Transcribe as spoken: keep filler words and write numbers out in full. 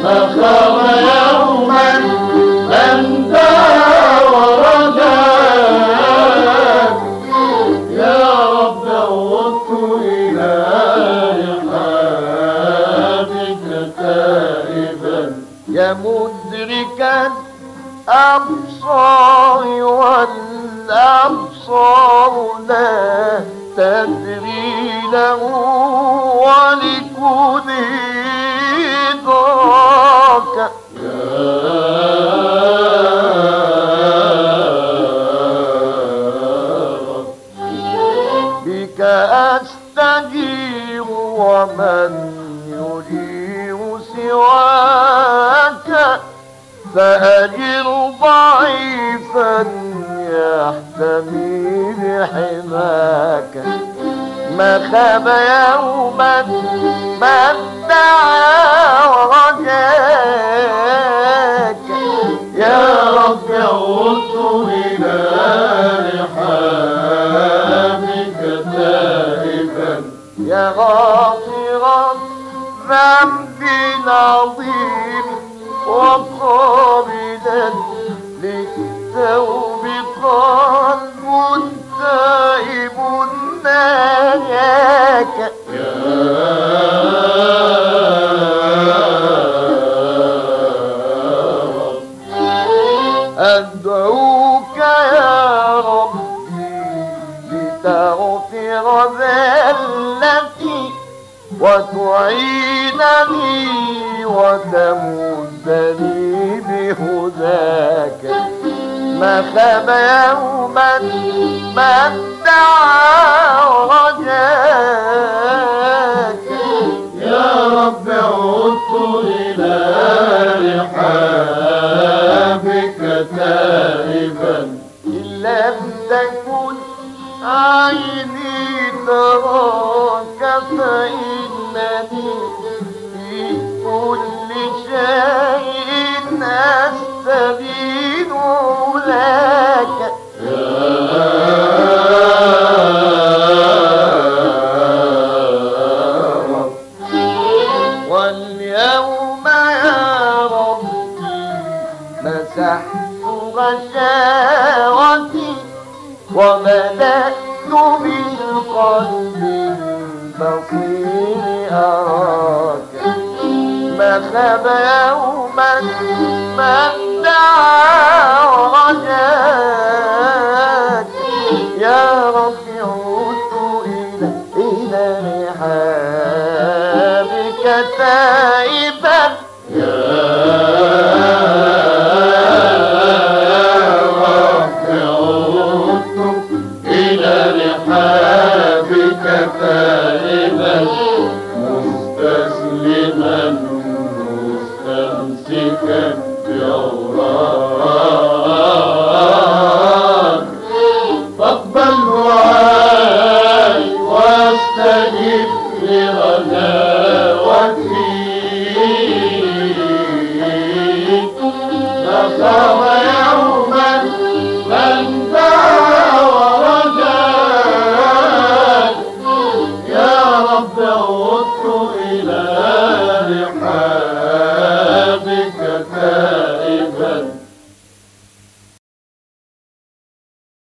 ما خاب يوما من دعا ورجاك يا رب عدت إلى رحابك تائبا يا مدركا الأبصار والأبصار لا تدري له ولكونه إدراك بك أستجير ومن يجير سواك فأجر ضعيفا يحتمي بحماك ما خاب يوما من دعا ورجاك يا رب عدت إلى رحابك تائبا يا غافرا ذنب العظيم وقابلا للتوب قلب تائب ناجاك يا رب أدعوك يا ربي لتغفر ذلتي وتعينني وتمدني بهداك ما خاب يوما من دعا ورجاك يا رب عدت إلى رحابك تائبا إن لم تكن عيني تراك فإنني في كل شيء أستبين لك واليوم يا ربي مسحت غشاوتي وبدأت بالقلب البصير أراك ما خاب يوما من دعا ورجاك يا رب عدت إلى إلى رحابك تائبا يا رب عدت إلى رحابك تائبا مستسلما مستمسكا بعوراك فاقبل دعائي واستجب لرجاوتي ما خاب يوما من دعا ورجاك يا رب عدت إلى رحابك تائبا